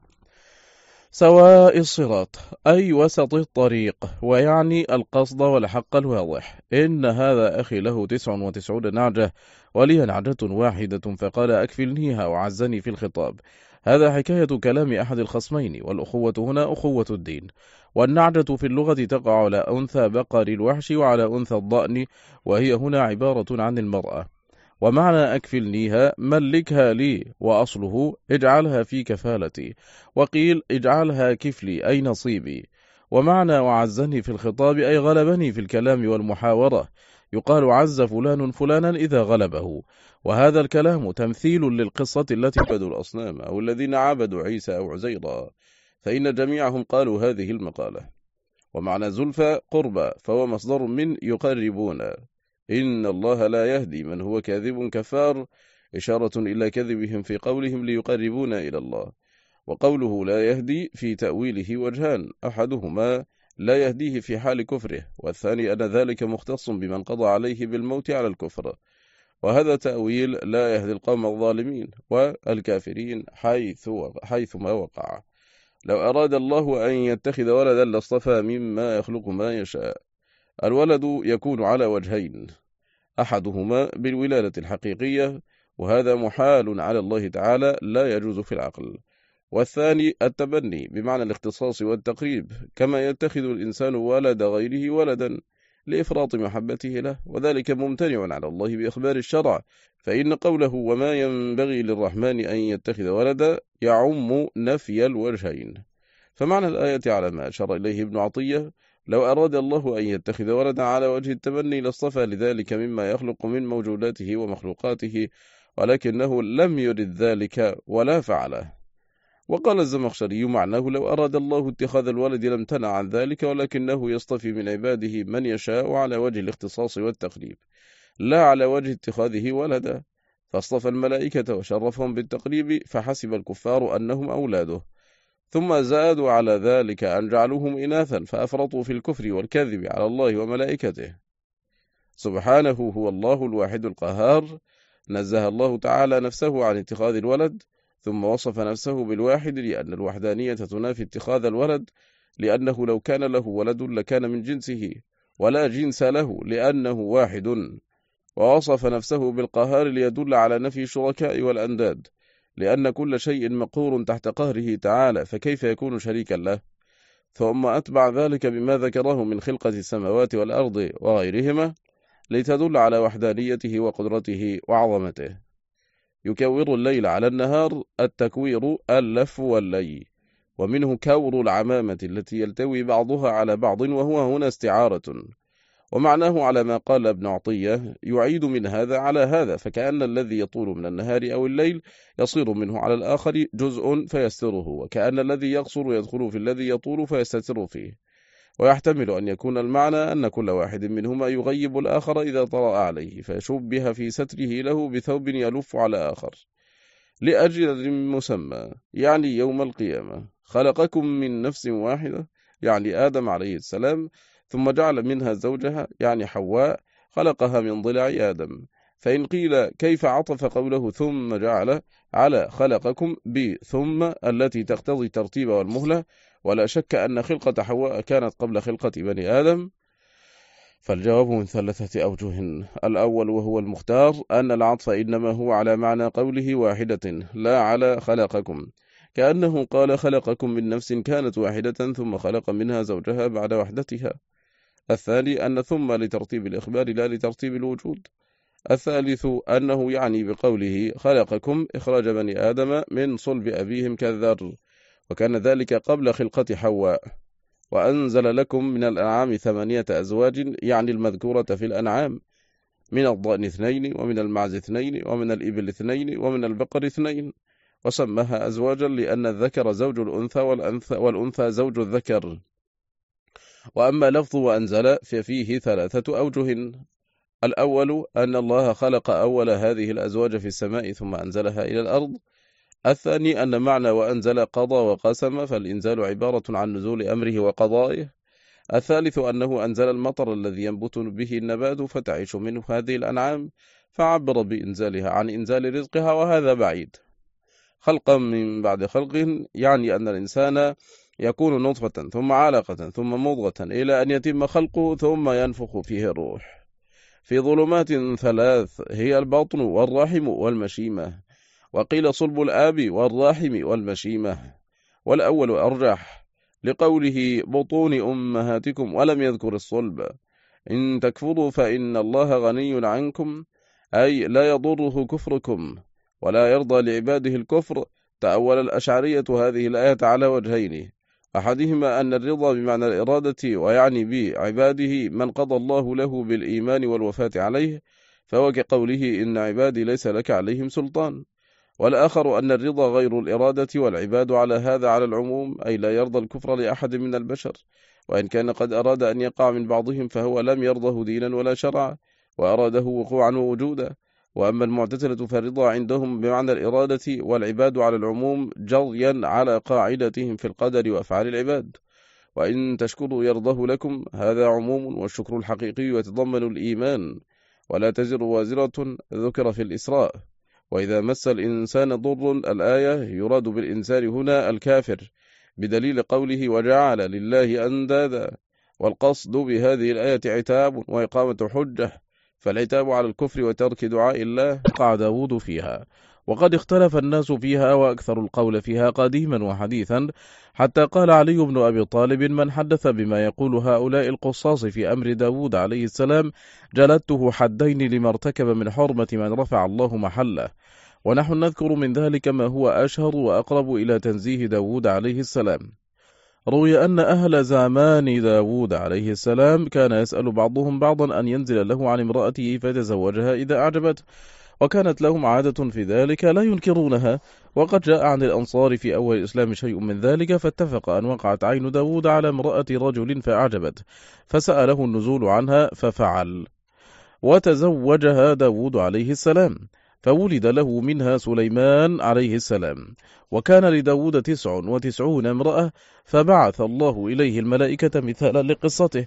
سواء الصراط أي وسط الطريق، ويعني القصد والحق الواضح. إن هذا أخي له تسع وتسعون نعجة ولي نعجة واحدة، فقال أكفلنيها وعزني في الخطاب. هذا حكاية كلام أحد الخصمين، والأخوة هنا أخوة الدين. والنعجة في اللغة تقع على أنثى بقر الوحش وعلى أنثى الضأن، وهي هنا عبارة عن المرأة. ومعنى أكفلنيها ملكها لي، وأصله اجعلها في كفالتي، وقيل اجعلها كفلي أي نصيبي. ومعنى وعزني في الخطاب أي غلبني في الكلام والمحاورة. يقال عز فلان فلانا إذا غلبه. وهذا الكلام تمثيل للقصة التي عبدوا الأصنام أو الذين عبدوا عيسى أو عزيرا، فإن جميعهم قالوا هذه المقالة. ومعنى زلفى قربى، فهو مصدر من يقربون. إن الله لا يهدي من هو كاذب كفار، إشارة إلى كذبهم في قولهم ليقربونا إلى الله. وقوله لا يهدي في تأويله وجهان، أحدهما لا يهديه في حال كفره، والثاني أن ذلك مختص بمن قضى عليه بالموت على الكفر. وهذا تأويل لا يهدي القوم الظالمين والكافرين حيث حيثما وقع. لو أراد الله أن يتخذ ولدا لاصطفى مما يخلق ما يشاء. الولد يكون على وجهين، أحدهما بالولادة الحقيقية، وهذا محال على الله تعالى لا يجوز في العقل. والثاني التبني بمعنى الاختصاص والتقريب، كما يتخذ الإنسان ولد غيره ولدا لإفراط محبته له، وذلك ممتنع على الله بإخبار الشرع، فإن قوله وما ينبغي للرحمن أن يتخذ ولدا يعم نفي الوجهين. فمعنى الآية على ما أشار إليه ابن عطية، لو أراد الله أن يتخذ ولدا على وجه التبني لاصطفى لذلك مما يخلق من موجوداته ومخلوقاته، ولكنه لم يرد ذلك ولا فعله. وقال الزمخشري معناه لو أراد الله اتخاذ الولد لم تنع عن ذلك، ولكنه يصطفي من عباده من يشاء على وجه الاختصاص والتقريب، لا على وجه اتخاذه ولدا. فاصطفى الملائكة وشرفهم بالتقريب، فحسب الكفار أنهم أولاده، ثم زادوا على ذلك أن جعلوهم إناثا، فأفرطوا في الكفر والكذب على الله وملائكته. سبحانه هو الله الواحد القهار، نزه الله تعالى نفسه عن اتخاذ الولد، ثم وصف نفسه بالواحد لأن الوحدانية تنافي اتخاذ الولد، لأنه لو كان له ولد لكان من جنسه، ولا جنس له لأنه واحد. ووصف نفسه بالقهار ليدل على نفي الشركاء والأنداد، لأن كل شيء مقهور تحت قهره تعالى، فكيف يكون شريكا له؟ ثم أتبع ذلك بما ذكره من خلقة السماوات والأرض وغيرهما، لتدل على وحدانيته وقدرته وعظمته. يكور الليل على النهار، التكوير اللف واللي، ومنه كور العمامة التي يلتوي بعضها على بعض، وهو هنا استعارة. ومعناه على ما قال ابن عطية يعيد من هذا على هذا، فكأن الذي يطول من النهار أو الليل يصير منه على الآخر جزء فيستره، وكأن الذي يقصر يدخل في الذي يطول فيستتر فيه. ويحتمل أن يكون المعنى أن كل واحد منهما يغيب الآخر إذا طرأ عليه، فيشبه في ستره له بثوب يلف على آخر، لأجل مسمى يعني يوم القيامة. خلقكم من نفس واحدة يعني آدم عليه السلام، ثم جعل منها زوجها يعني حواء، خلقها من ضلع آدم. فإن قيل كيف عطف قوله ثم جعل على خلقكم بثم التي تقتضي الترتيب والمهلة، ولا شك أن خلقة حواء كانت قبل خلقة بني آدم. فالجواب من ثلاثة أوجه. الأول وهو المختار أن العطف إنما هو على معنى قوله واحدة لا على خلقكم، كأنه قال خلقكم من نفس كانت واحدة ثم خلق منها زوجها بعد وحدتها. الثاني أن ثم لترتيب الإخبار لا لترتيب الوجود. الثالث أنه يعني بقوله خلقكم إخراج بني آدم من صلب أبيهم كالذر، وكان ذلك قبل خلقة حواء. وأنزل لكم من الأنعام ثمانية أزواج يعني المذكورة في الأنعام، من الضأن اثنين ومن المعز اثنين ومن الإبل اثنين ومن البقر اثنين، وسماها أزواجا لأن الذكر زوج الأنثى والأنثى زوج الذكر. وأما لفظ وأنزل ففيه ثلاثة أوجه. الأول أن الله خلق أول هذه الأزواج في السماء ثم أنزلها إلى الأرض. الثاني أن معنى وأنزل قضى وقسم، فالإنزال عبارة عن نزول أمره وقضائه. الثالث أنه أنزل المطر الذي ينبت به النبات فتعيش منه هذه الأنعام، فعبر بإنزالها عن إنزال رزقها، وهذا بعيد. خلقا من بعد خلق يعني أن الإنسان يكون نطفة ثم علقة ثم مضغة إلى أن يتم خلقه ثم ينفخ فيه الروح في ظلمات ثلاث هي البطن والرحم والمشيمة، وقيل صلب الآب والرحم والمشيمة، والأول أرجح لقوله بطون أمهاتكم ولم يذكر الصلب. إن تكفروا فإن الله غني عنكم، أي لا يضره كفركم ولا يرضى لعباده الكفر. تأول الأشعرية هذه الآية على وجهين، أحدهما أن الرضا بمعنى الإرادة، ويعني بعباده من قضى الله له بالإيمان والوفاة عليه، فهو كقوله إن عبادي ليس لك عليهم سلطان. والآخر أن الرضا غير الإرادة، والعباد على هذا على العموم، أي لا يرضى الكفر لأحد من البشر، وإن كان قد أراد أن يقع من بعضهم فهو لم يرضه دينا ولا شرعا، وأراده وقوعا ووجودا. وأما المعتزلة فالرضا عندهم بمعنى الإرادة، والعباد على العموم جريا على قاعدتهم في القدر وأفعال العباد. وإن تشكروا يرضه لكم، هذا عموم، والشكر الحقيقي يتضمن الإيمان. ولا تزر وازرة ذكر في الإسراء. وإذا مس الإنسان ضر، الآية يراد بالإنسان هنا الكافر، بدليل قوله وجعل لله أندادا. والقصد بهذه الآية عتاب وإقامة حجة، فالعتاب على الكفر وترك دعاء الله وقع داود فيها. وقد اختلف الناس فيها، وأكثر القول فيها قديما وحديثا، حتى قال علي بن أبي طالب من حدث بما يقول هؤلاء القصاص في أمر داود عليه السلام جلدته حدين لما ارتكب من حرمة من رفع الله محله. ونحن نذكر من ذلك ما هو أشهر وأقرب إلى تنزيه داود عليه السلام. روي أن أهل زمان داود عليه السلام كان يسأل بعضهم بعضا أن ينزل له عن امرأته فتزوجها إذا أعجبته، وكانت لهم عادة في ذلك لا ينكرونها. وقد جاء عن الأنصار في أول الإسلام شيء من ذلك، فاتفق أن وقعت عين داود على امرأة رجل فأعجبته، فسأله النزول عنها ففعل، وتزوجها داود عليه السلام، فولد له منها سليمان عليه السلام. وكان لداود تسع وتسعون امرأة، فبعث الله إليه الملائكة مثالا لقصته،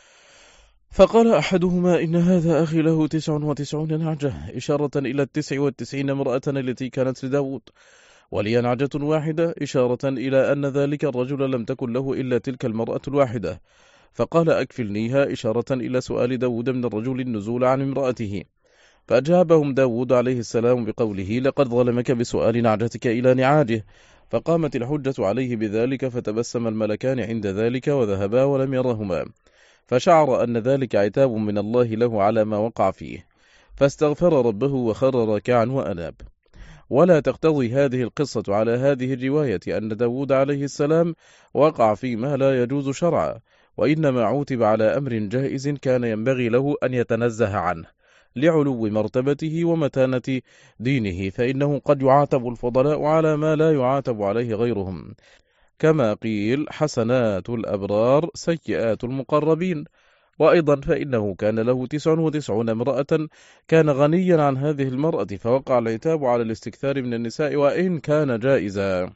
فقال أحدهما إن هذا أخي له تسع وتسعون نعجة، إشارة إلى التسع والتسعين امرأة التي كانت لداود، ولي نعجة واحدة، إشارة إلى أن ذلك الرجل لم تكن له إلا تلك المرأة الواحدة، فقال أكفلنيها، إشارة إلى سؤال داود من الرجل النزول عن امرأته. فأجابهم داود عليه السلام بقوله لقد ظلمك بسؤال نعجتك إلى نعاجه، فقامت الحجة عليه بذلك، فتبسم الملكان عند ذلك وذهبا ولم يرهما، فشعر أن ذلك عتاب من الله له على ما وقع فيه، فاستغفر ربه وخر راكعا وأناب. ولا تقتضي هذه القصة على هذه الرواية أن داود عليه السلام وقع فيما لا يجوز شرعا، وإنما عوتب على أمر جائز كان ينبغي له أن يتنزه عنه لعلو مرتبته ومتانة دينه، فإنه قد يعاتب الفضلاء على ما لا يعاتب عليه غيرهم، كما قيل حسنات الأبرار سيئات المقربين. وأيضا فإنه كان له تسع وتسعون امرأة، كان غنيا عن هذه المرأة، فوقع العتاب على الاستكثار من النساء وإن كان جائزا.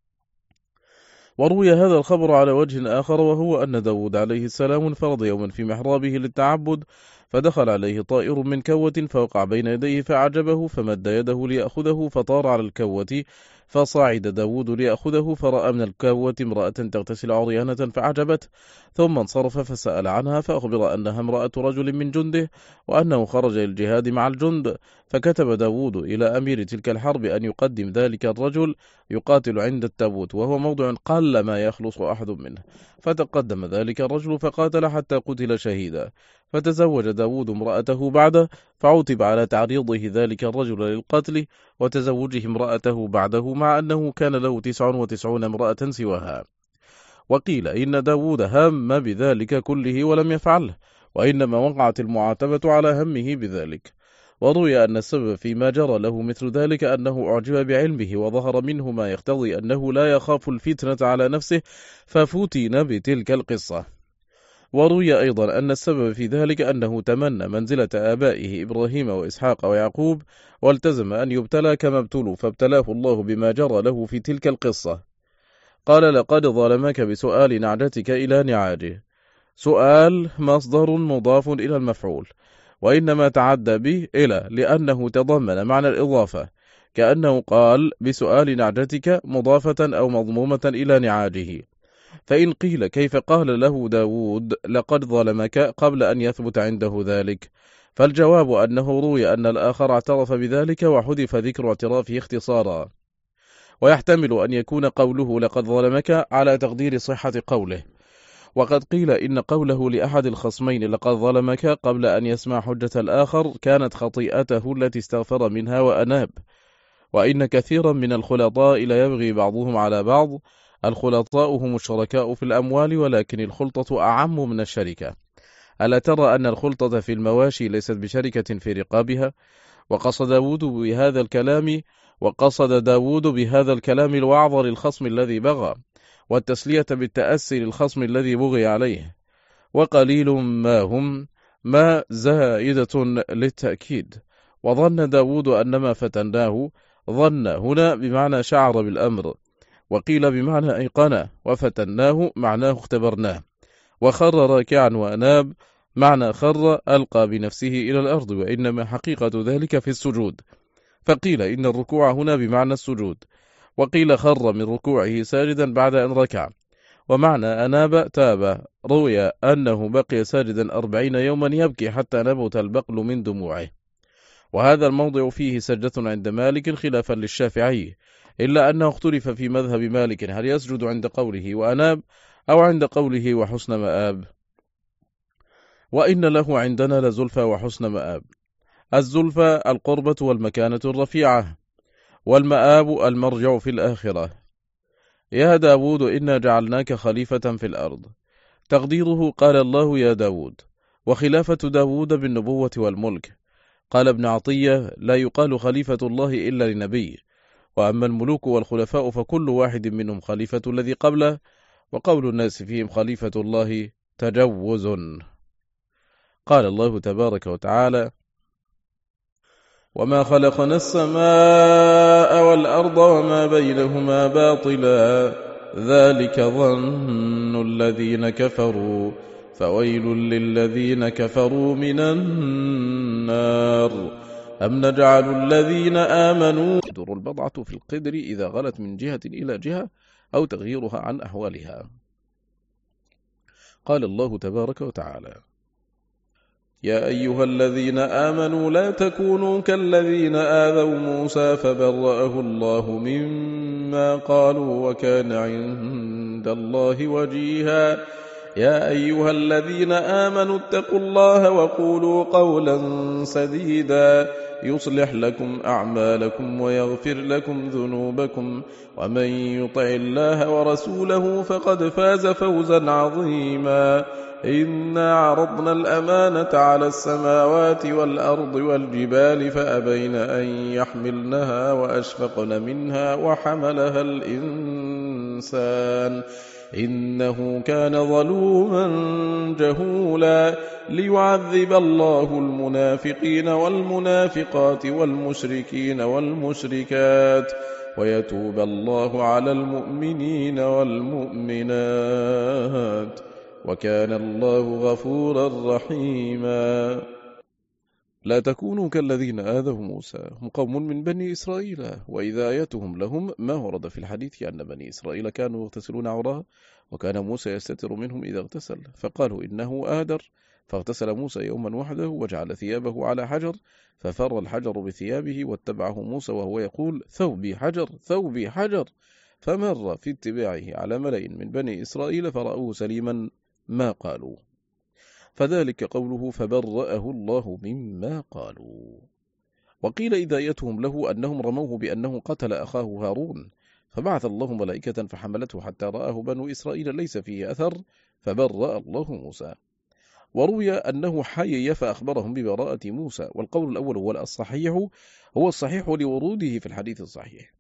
وروي هذا الخبر على وجه آخر، وهو أن داود عليه السلام انفرد يوما في محرابه للتعبد، فدخل عليه طائر من كوة فوقع بين يديه فأعجبه، فمد يده ليأخذه فطار على الكوة، فصعد داود ليأخذه، فرأى من الكوة امرأة تغتسل عريانة فأعجبته، ثم انصرف فسأل عنها، فأخبر أنها امرأة رجل من جنده، وأنه خرج للجهاد مع الجند، فكتب داود إلى أمير تلك الحرب أن يقدم ذلك الرجل يقاتل عند التابوت، وهو موضع قل ما يخلص أحد منه، فتقدم ذلك الرجل فقاتل حتى قتل شهيدا، فتزوج داود امرأته بعده، فعوتب على تعريضه ذلك الرجل للقتل وتزوجه امرأته بعده، مع أنه كان له تسع وتسعون امرأة سواها. وقيل إن داود هم بذلك كله ولم يفعله، وإنما وقعت المعاتبة على همه بذلك. وروي أن السبب فيما جرى له مثل ذلك أنه أعجب بعلمه، وظهر منه ما يقتضي أنه لا يخاف الفتنة على نفسه، ففتن بتلك القصة. وروي أيضا أن السبب في ذلك أنه تمنى منزلة آبائه إبراهيم وإسحاق ويعقوب، والتزم أن يبتلى كما ابتلوا، فابتلاه الله بما جرى له في تلك القصة. قال: لقد ظلمك بسؤال نعجتك إلى نعاجه. سؤال مصدر مضاف إلى المفعول، وإنما تعدى به إلى لأنه تضمن معنى الإضافة، كأنه قال بسؤال نعجتك مضافة أو مضمومة إلى نعاجه. فإن قيل كيف قال له داود لقد ظلمك قبل أن يثبت عنده ذلك، فالجواب أنه روي أن الآخر اعترف بذلك وحذف ذكر اعترافه اختصارا، ويحتمل أن يكون قوله لقد ظلمك على تقدير صحة قوله. وقد قيل إن قوله لأحد الخصمين لقد ظلمك قبل أن يسمع حجة الآخر كانت خطيئته التي استغفر منها وأناب. وإن كثيرا من الخلطاء لا يبغي بعضهم على بعض. الخلطاء هم الشركاء في الأموال، ولكن الخلطة أعم من الشركة. ألا ترى أن الخلطة في المواشي ليست بشركة في رقابها؟ وقصد داود بهذا الكلام وقصد داود بهذا الكلام الوعظ للخصم الذي بغى، والتسلية بالتأسي للخصم الذي بغي عليه. وقليل ما هم ما زائدة للتأكيد. وظن داود أنما فتناه، ظن هنا بمعنى شعر بالأمر، وقيل بمعنى أيقنه، وفتناه معناه اختبرناه. وخر راكعا وأناب معنى خر ألقى بنفسه إلى الأرض، وإنما حقيقة ذلك في السجود، فقيل إن الركوع هنا بمعنى السجود، وقيل خر من ركوعه ساجدا بعد أن ركع. ومعنى أناب تاب. روي أنه بقي ساجدا أربعين يوما يبكي حتى نبت البقل من دموعه. وهذا الموضع فيه سجدة عند مالك خلافا للشافعي، إلا أنه اختلف في مذهب مالك هل يسجد عند قوله وأناب أو عند قوله وحسن مآب. وإن له عندنا لزلفى وحسن مآب. الزلفى القربة والمكانة الرفيعة، والمآب المرجع في الآخرة. يا داود إنا جعلناك خليفة في الأرض. تقديره قال الله يا داود، وخلافة داود بالنبوة والملك. قال ابن عطية لا يقال خليفة الله إلا لنبي، وأما الملوك والخلفاء فكل واحد منهم خليفة الذي قبله، وقول الناس فيهم خليفة الله تجوز. قال الله تبارك وتعالى: وما خلقنا السماء والأرض وما بينهما باطلا ذلك ظن الذين كفروا فويل للذين كفروا من النار. أم نجعل الذين آمنوا تدر البضعة في القدر إذا غلت من جهة إلى جهة أو تغييرها عن أحوالها. قال الله تبارك وتعالى: يا أيها الذين آمنوا لا تكونوا كالذين آذوا موسى فبرأه الله مما قالوا وكان عند الله وجيها. يا أيها الذين آمنوا اتقوا الله وقولوا قولا سديدا يصلح لكم أعمالكم ويغفر لكم ذنوبكم، ومن يطع الله ورسوله فقد فاز فوزا عظيما. إنا عرضنا الأمانة على السماوات والأرض والجبال فأبين أن يحملنها وأشفقن منها وحملها الإنسان إنه كان ظلوما جهولا. ليعذب الله المنافقين والمنافقات والمشركين والمشركات ويتوب الله على المؤمنين والمؤمنات وكان الله غفورا رحيما. لا تكونوا كالذين آذوا موسى، هم قوم من بني إسرائيل، وإذا آيتهم لهم ما ورد في الحديث أن بني إسرائيل كانوا يغتسلون عوراه، وكان موسى يستتر منهم إذا اغتسل، فقالوا إنه آدر، فاغتسل موسى يوما وحده وجعل ثيابه على حجر، ففر الحجر بثيابه واتبعه موسى وهو يقول ثوبي حجر ثوبي حجر، فمر في اتباعه على ملأ من بني إسرائيل فرأوه سليما ما قالوا، فذلك قوله فبرأه الله مما قالوا. وقيل إذايتهم له أنهم رموه بأنه قتل أخاه هارون، فبعث الله ملائكة فحملته حتى رآه بنو إسرائيل ليس فيه أثر فبرأ الله موسى. وروي أنه حيي فأخبرهم ببراءة موسى، والقول الأول هو الصحيح هو الصحيح لوروده في الحديث الصحيح.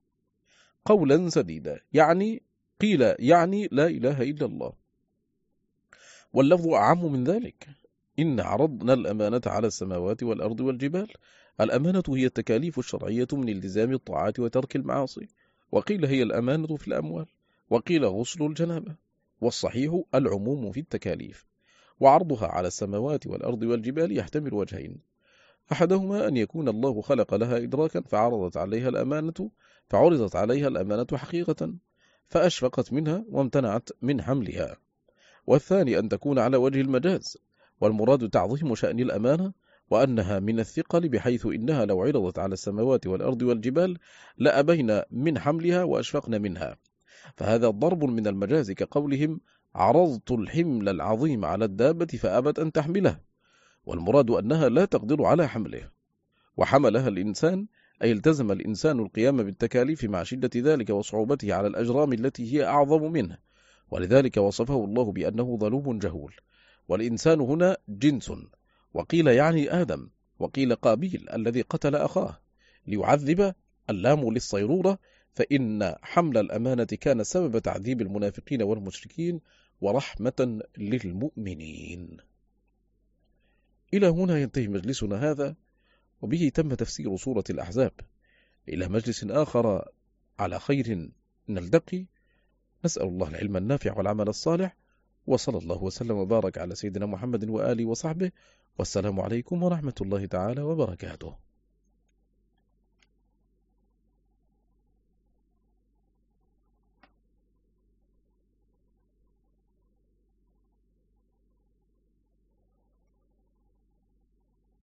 قولا سديدا يعني قيل يعني لا إله إلا الله. واللفظ أعم من ذلك. إن عرضنا الأمانة على السماوات والأرض والجبال. الأمانة هي التكاليف الشرعية من التزام الطاعات وترك المعاصي، وقيل هي الأمانة في الأموال، وقيل غسل الجنابة، والصحيح العموم في التكاليف. وعرضها على السماوات والأرض والجبال يحتمل وجهين: أحدهما أن يكون الله خلق لها إدراكا فعرضت عليها الأمانة فعرضت عليها الأمانة حقيقة فأشفقت منها وامتنعت من حملها، والثاني أن تكون على وجه المجاز، والمراد تعظيم شأن الأمانة وأنها من الثقل بحيث إنها لو عرضت على السماوات والأرض والجبال لأبين من حملها وأشفقن منها، فهذا ضرب من المجاز كقولهم عرضت الحمل العظيم على الدابة فأبت أن تحمله، والمراد أنها لا تقدر على حمله. وحملها الإنسان أي التزم الإنسان القيام بالتكاليف مع شدة ذلك وصعوبته على الأجرام التي هي أعظم منه، ولذلك وصفه الله بأنه ظلوم جهول. والإنسان هنا جنس، وقيل يعني آدم، وقيل قابيل الذي قتل أخاه، ليعذب اللام للصيرورة، فإن حمل الأمانة كان سبب تعذيب المنافقين والمشركين ورحمة للمؤمنين. إلى هنا ينتهي مجلسنا هذا، وبه تم تفسير سورة الأحزاب. إلى مجلس آخر على خير نلتقي، نسأل الله العلم النافع والعمل الصالح، وصلى الله وسلم وبارك على سيدنا محمد وآله وصحبه، والسلام عليكم ورحمة الله تعالى وبركاته.